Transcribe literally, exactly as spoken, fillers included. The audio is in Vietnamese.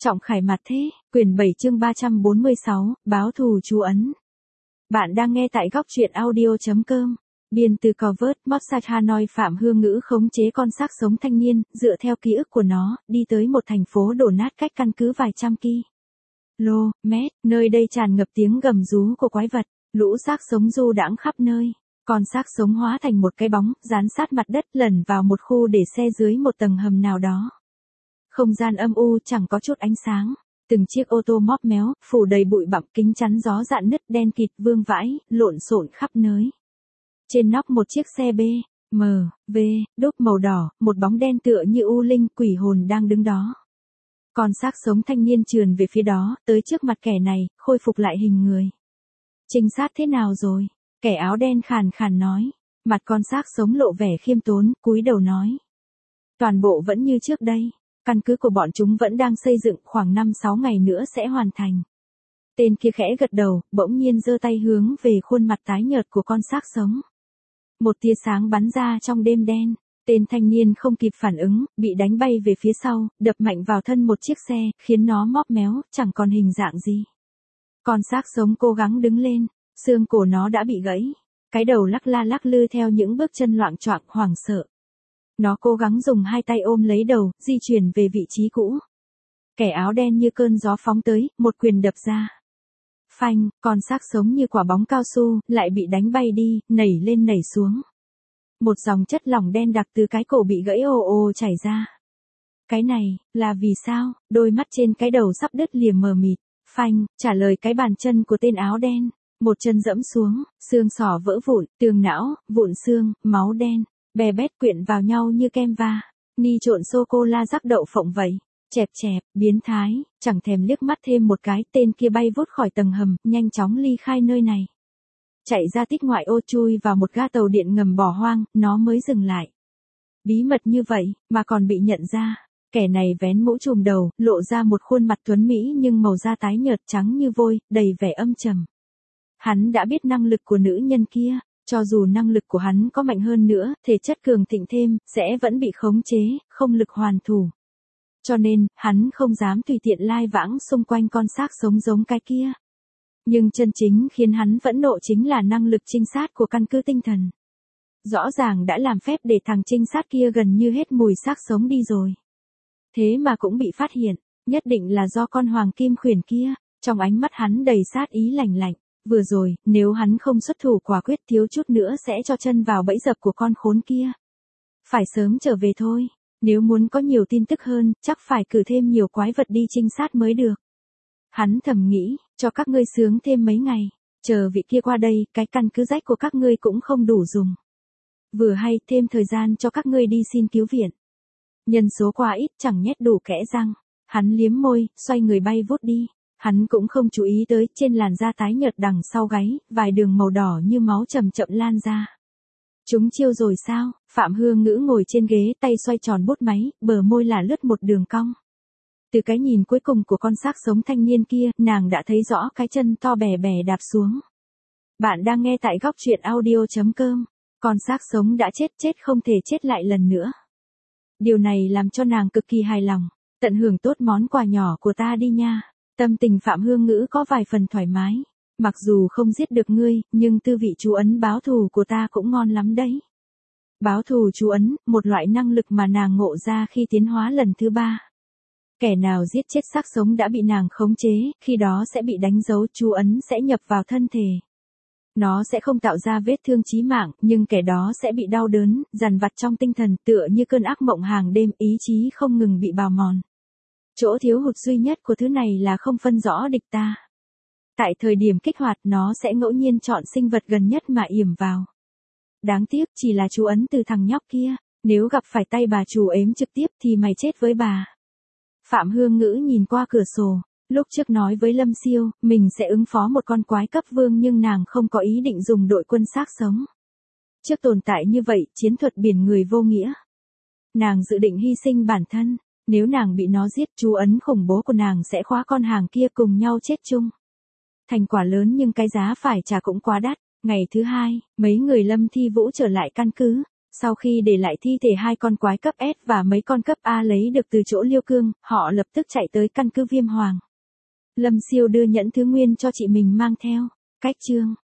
Trọng khải mặt thế, quyển bảy chương ba trăm bốn mươi sáu, báo thù chú ấn. Bạn đang nghe tại góc truyện audio.com. Biên từ Covert, Mossad Hanoi. Phạm Hương Ngữ khống chế con xác sống thanh niên, dựa theo ký ức của nó, đi tới một thành phố đổ nát cách căn cứ vài trăm ki-lô-mét, nơi đây tràn ngập tiếng gầm rú của quái vật, lũ xác sống du đãng khắp nơi. Con xác sống hóa thành một cái bóng, dán sát mặt đất, lẩn vào một khu để xe dưới một tầng hầm nào đó. Không gian âm u, chẳng có chút ánh sáng. Từng chiếc ô tô móp méo, phủ đầy bụi bặm, kính chắn gió rạn nứt đen kịt vương vãi, lộn xộn khắp nơi. Trên nóc một chiếc xe bê em vê, đúc màu đỏ, một bóng đen tựa như u linh quỷ hồn đang đứng đó. Con xác sống thanh niên trườn về phía đó, tới trước mặt kẻ này, khôi phục lại hình người. Trinh sát thế nào rồi? Kẻ áo đen khàn khàn nói. Mặt con xác sống lộ vẻ khiêm tốn, cúi đầu nói. Toàn bộ vẫn như trước đây. Căn cứ của bọn chúng vẫn đang xây dựng, khoảng năm sáu ngày nữa sẽ hoàn thành. Tên kia khẽ gật đầu, bỗng nhiên giơ tay hướng về khuôn mặt tái nhợt của con xác sống. Một tia sáng bắn ra trong đêm đen. Tên thanh niên không kịp phản ứng, bị đánh bay về phía sau, đập mạnh vào thân một chiếc xe, khiến nó móp méo, chẳng còn hình dạng gì. Con xác sống cố gắng đứng lên, xương cổ nó đã bị gãy. Cái đầu lắc la lắc lư theo những bước chân loạng choạng, hoảng sợ. Nó cố gắng dùng hai tay ôm lấy đầu, di chuyển về vị trí cũ. Kẻ áo đen như cơn gió phóng tới, một quyền đập ra. Phanh, con xác sống như quả bóng cao su, lại bị đánh bay đi, nảy lên nảy xuống. Một dòng chất lỏng đen đặc từ cái cổ bị gãy ồ ồ chảy ra. Cái này, là vì sao? Đôi mắt trên cái đầu sắp đứt lìa mờ mịt. Phanh, trả lời cái bàn chân của tên áo đen. Một chân dẫm xuống, xương sọ vỡ vụn, tường não, vụn xương, máu đen. Bè bét quyện vào nhau như kem va. Ni trộn sô-cô-la rắc đậu phộng vậy. Chẹp chẹp, biến thái, chẳng thèm liếc mắt thêm một cái, tên kia bay vút khỏi tầng hầm, nhanh chóng ly khai nơi này. Chạy ra tích ngoại ô chui vào một ga tàu điện ngầm bỏ hoang, nó mới dừng lại. Bí mật như vậy, mà còn bị nhận ra. Kẻ này vén mũ trùm đầu, lộ ra một khuôn mặt tuấn mỹ nhưng màu da tái nhợt trắng như vôi, đầy vẻ âm trầm. Hắn đã biết năng lực của nữ nhân kia. Cho dù năng lực của hắn có mạnh hơn nữa, thể chất cường thịnh thêm, sẽ vẫn bị khống chế, không lực hoàn thủ. Cho nên, hắn không dám tùy tiện lai vãng xung quanh con xác sống giống cái kia. Nhưng chân chính khiến hắn phẫn nộ chính là năng lực trinh sát của căn cứ tinh thần. Rõ ràng đã làm phép để thằng trinh sát kia gần như hết mùi xác sống đi rồi. Thế mà cũng bị phát hiện, nhất định là do con hoàng kim khuyển kia, trong ánh mắt hắn đầy sát ý lạnh lạnh. Vừa rồi, nếu hắn không xuất thủ quả quyết thiếu chút nữa sẽ cho chân vào bẫy dập của con khốn kia. Phải sớm trở về thôi, nếu muốn có nhiều tin tức hơn, chắc phải cử thêm nhiều quái vật đi trinh sát mới được. Hắn thầm nghĩ, cho các ngươi sướng thêm mấy ngày, chờ vị kia qua đây, cái căn cứ rách của các ngươi cũng không đủ dùng. Vừa hay thêm thời gian cho các ngươi đi xin cứu viện. Nhân số quá ít chẳng nhét đủ kẽ răng, hắn liếm môi, xoay người bay vút đi. Hắn cũng không chú ý tới, trên làn da tái nhợt đằng sau gáy, vài đường màu đỏ như máu chậm chậm lan ra. Chúng chiêu rồi sao? Phạm Hương Ngữ ngồi trên ghế, tay xoay tròn bút máy, bờ môi là lướt một đường cong. Từ cái nhìn cuối cùng của con xác sống thanh niên kia, nàng đã thấy rõ cái chân to bè bè đạp xuống. Bạn đang nghe tại góc truyện audio.com. Con xác sống đã chết chết không thể chết lại lần nữa. Điều này làm cho nàng cực kỳ hài lòng. Tận hưởng tốt món quà nhỏ của ta đi nha. Tâm tình Phạm Hương Ngữ có vài phần thoải mái. Mặc dù không giết được ngươi, nhưng tư vị chú ấn báo thù của ta cũng ngon lắm đấy. Báo thù chú ấn, một loại năng lực mà nàng ngộ ra khi tiến hóa lần thứ ba. Kẻ nào giết chết xác sống đã bị nàng khống chế, khi đó sẽ bị đánh dấu chú ấn sẽ nhập vào thân thể. Nó sẽ không tạo ra vết thương chí mạng, nhưng kẻ đó sẽ bị đau đớn, dằn vặt trong tinh thần tựa như cơn ác mộng hàng đêm, ý chí không ngừng bị bào mòn. Chỗ thiếu hụt duy nhất của thứ này là không phân rõ địch ta. Tại thời điểm kích hoạt nó sẽ ngẫu nhiên chọn sinh vật gần nhất mà yểm vào. Đáng tiếc chỉ là chú ấn từ thằng nhóc kia, nếu gặp phải tay bà chủ ếm trực tiếp thì mày chết với bà. Phạm Hương Ngữ nhìn qua cửa sổ, lúc trước nói với Lâm Siêu, mình sẽ ứng phó một con quái cấp vương nhưng nàng không có ý định dùng đội quân xác sống. Trước tồn tại như vậy, chiến thuật biển người vô nghĩa. Nàng dự định hy sinh bản thân. Nếu nàng bị nó giết, chú ấn khủng bố của nàng sẽ khóa con hàng kia cùng nhau chết chung. Thành quả lớn nhưng cái giá phải trả cũng quá đắt. Ngày thứ hai, mấy người Lâm Thi Vũ trở lại căn cứ. Sau khi để lại thi thể hai con quái cấp S và mấy con cấp A lấy được từ chỗ Liêu Cương, họ lập tức chạy tới căn cứ Viêm Hoàng. Lâm Siêu đưa nhẫn thứ nguyên cho chị mình mang theo. Cách chương